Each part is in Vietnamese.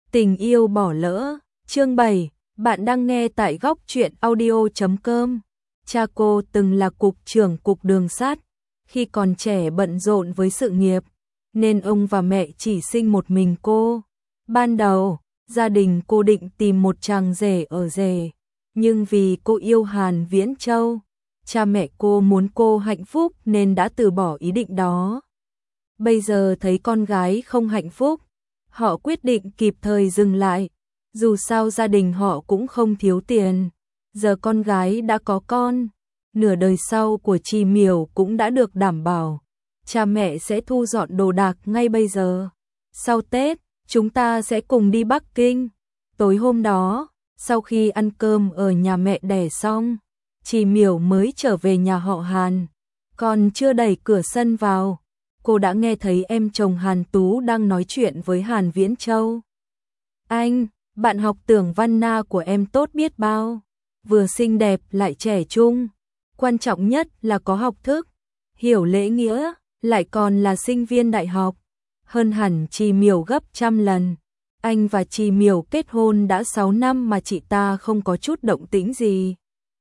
Tình yêu bỏ lỡ, chương 7, bạn đang nghe tại góc truyện audio.com. Cha cô từng là cục trưởng cục đường sắt, khi còn trẻ bận rộn với sự nghiệp, nên ông và mẹ chỉ sinh một mình cô. Ban đầu, gia đình cô định tìm một chàng rể ở rể, nhưng vì cô yêu Hàn Viễn Châu, cha mẹ cô muốn cô hạnh phúc nên đã từ bỏ ý định đó. Bây giờ thấy con gái không hạnh phúc, họ quyết định kịp thời dừng lại. Dù sao gia đình họ cũng không thiếu tiền, giờ con gái đã có con, nửa đời sau của Trì Miểu cũng đã được đảm bảo. Cha mẹ sẽ thu dọn đồ đạc ngay bây giờ. Sau Tết, chúng ta sẽ cùng đi Bắc Kinh. Tối hôm đó, sau khi ăn cơm ở nhà mẹ đẻ xong, Trì Miểu mới trở về nhà họ Hàn. Còn chưa đẩy cửa sân vào, cô đã nghe thấy em chồng Hàn Tú đang nói chuyện với Hàn Viễn Châu. Anh, bạn học Tưởng Văn Na của em tốt biết bao, vừa xinh đẹp lại trẻ trung, quan trọng nhất là có học thức, hiểu lễ nghĩa, lại còn là sinh viên đại học, hơn hẳn Trì Miểu gấp trăm lần. Anh và Trì Miểu kết hôn đã 6 năm mà chị ta không có chút động tĩnh gì.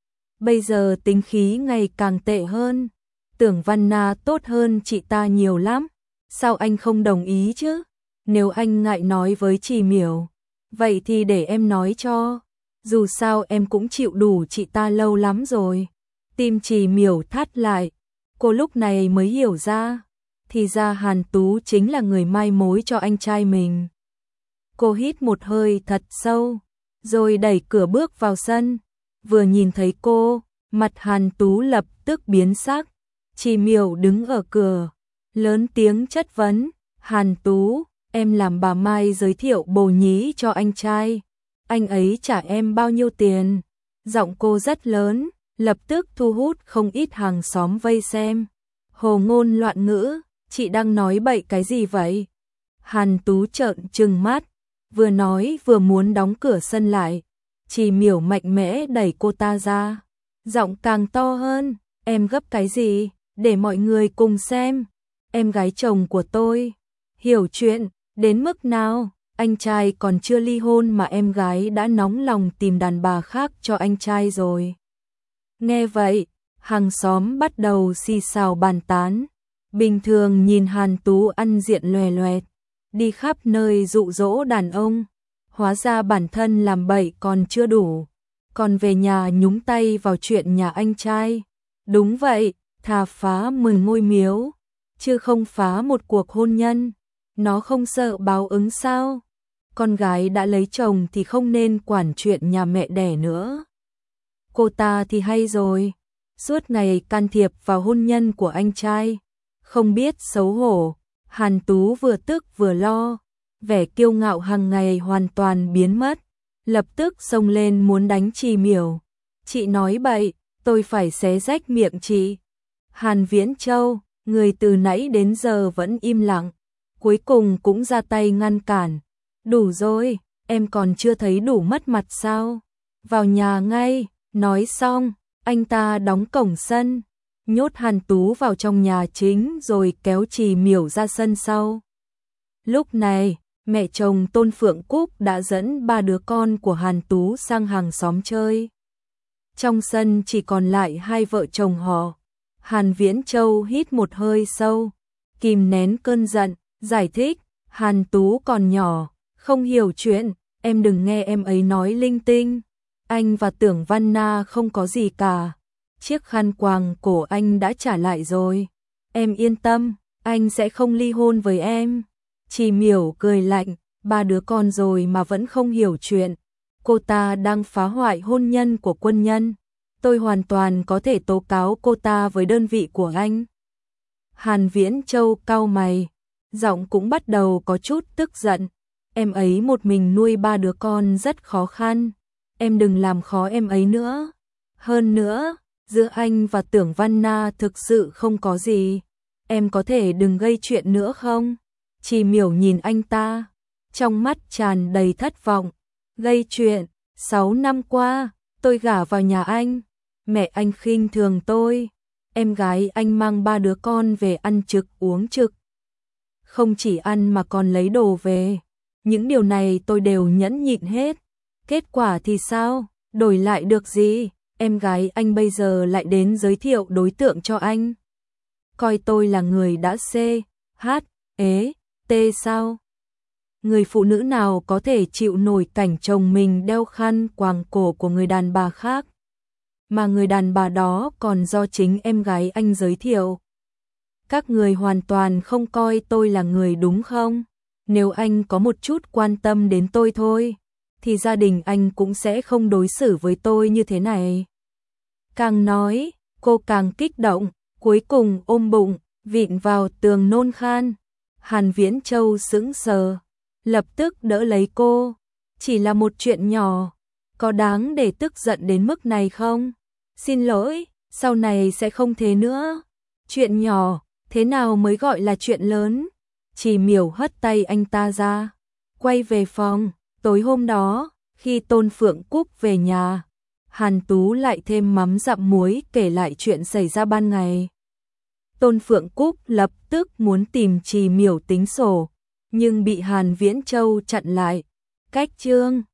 Bây giờ tính khí ngày càng tệ hơn. Tưởng Văn Na tốt hơn chị ta nhiều lắm. Sao anh không đồng ý chứ? Nếu anh ngại nói với Trì Miểu, vậy thì để em nói cho. Dù sao em cũng chịu đủ chị ta lâu lắm rồi. Tim Trì Miểu thắt lại. Cô lúc này mới hiểu ra. Thì ra Hàn Tú chính là người mai mối cho anh trai mình. Cô hít một hơi thật sâu, rồi đẩy cửa bước vào sân. Vừa nhìn thấy cô, mặt Hàn Tú lập tức biến sắc. Trì Miểu đứng ở cửa, lớn tiếng chất vấn, Hàn Tú, em làm bà Mai giới thiệu bồ nhí cho anh trai, anh ấy trả em bao nhiêu tiền? Giọng cô rất lớn, lập tức thu hút không ít hàng xóm vây xem. Hồ ngôn loạn ngữ, chị đang nói bậy cái gì vậy? Hàn Tú trợn trừng mắt, vừa nói vừa muốn đóng cửa sân lại. Trì Miểu mạnh mẽ đẩy cô ta ra, giọng càng to hơn, em gấp cái gì? Để mọi người cùng xem, em gái chồng của tôi hiểu chuyện đến mức nào, anh trai còn chưa ly hôn mà em gái đã nóng lòng tìm đàn bà khác cho anh trai rồi. Nghe vậy, hàng xóm bắt đầu xì xào bàn tán. Bình thường nhìn Hàn Tú ăn diện lòe loẹt, đi khắp nơi dụ dỗ đàn ông, hóa ra bản thân làm bậy còn chưa đủ, còn về nhà nhúng tay vào chuyện nhà anh trai. Đúng vậy, thà phá 10 ngôi miếu, chứ không phá một cuộc hôn nhân. Nó không sợ báo ứng sao? Con gái đã lấy chồng thì không nên quản chuyện nhà mẹ đẻ nữa. Cô ta thì hay rồi, suốt ngày can thiệp vào hôn nhân của anh trai, không biết xấu hổ. Hàn Tú vừa tức vừa lo, vẻ kiêu ngạo hàng ngày hoàn toàn biến mất, lập tức xông lên muốn đánh Trì Miểu. Chị nói bậy, tôi phải xé rách miệng chị. Hàn Viễn Châu, người từ nãy đến giờ vẫn im lặng, cuối cùng cũng ra tay ngăn cản. Đủ rồi, em còn chưa thấy đủ mất mặt sao? Vào nhà ngay. Nói xong, anh ta đóng cổng sân, nhốt Hàn Tú vào trong nhà chính rồi kéo Trì Miểu ra sân sau. Lúc này, mẹ chồng Tôn Phượng Cúc đã dẫn 3 đứa con của Hàn Tú sang hàng xóm chơi. Trong sân chỉ còn lại 2 vợ chồng họ. Hàn Viễn Châu hít một hơi sâu, kìm nén cơn giận, giải thích, Hàn Tú còn nhỏ, không hiểu chuyện, em đừng nghe em ấy nói linh tinh. Anh và Tưởng Văn Na không có gì cả, chiếc khăn quàng cổ anh đã trả lại rồi. Em yên tâm, anh sẽ không ly hôn với em. Trì Miểu cười lạnh, 3 đứa con rồi mà vẫn không hiểu chuyện. Cô ta đang phá hoại hôn nhân của quân nhân. Tôi hoàn toàn có thể tố cáo cô ta với đơn vị của anh. Hàn Viễn Châu cau mày, giọng cũng bắt đầu có chút tức giận. Em ấy một mình nuôi 3 đứa con rất khó khăn. Em đừng làm khó em ấy nữa. Hơn nữa, giữa anh và Tưởng Văn Na thực sự không có gì. Em có thể đừng gây chuyện nữa không? Trì Miểu nhìn anh ta, trong mắt tràn đầy thất vọng. Gây chuyện, 6 năm qua, tôi gả vào nhà anh. Mẹ anh khinh thường tôi. Em gái anh mang 3 đứa con về ăn trực uống trực. Không chỉ ăn mà còn lấy đồ về. những điều này tôi đều nhẫn nhịn hết. Kết quả thì sao? Đổi lại được gì? Em gái anh bây giờ lại đến giới thiệu đối tượng cho anh. Coi tôi là người đã CHT sao? Người phụ nữ nào có thể chịu nổi cảnh chồng mình đeo khăn quàng cổ của người đàn bà khác, mà người đàn bà đó còn do chính em gái anh giới thiệu. Các người hoàn toàn không coi tôi là người đúng không? Nếu anh có một chút quan tâm đến tôi thôi, thì gia đình anh cũng sẽ không đối xử với tôi như thế này. Càng nói, cô càng kích động, cuối cùng ôm bụng, vịn vào tường nôn khan. Hàn Viễn Châu sững sờ, lập tức đỡ lấy cô. Chỉ là một chuyện nhỏ, có đáng để tức giận đến mức này không? Xin lỗi, sau này sẽ không thế nữa. Chuyện nhỏ, thế nào mới gọi là chuyện lớn? Chỉ Miểu hất tay anh ta ra, quay về phòng. Tối hôm đó, khi Tôn Phượng Cúc về nhà, Hàn Tú lại thêm mắm dặm muối kể lại chuyện xảy ra ban ngày. Tôn Phượng Cúc lập tức muốn tìm Trì Miểu tính sổ, nhưng bị Hàn Viễn Châu chặn lại. Cách chương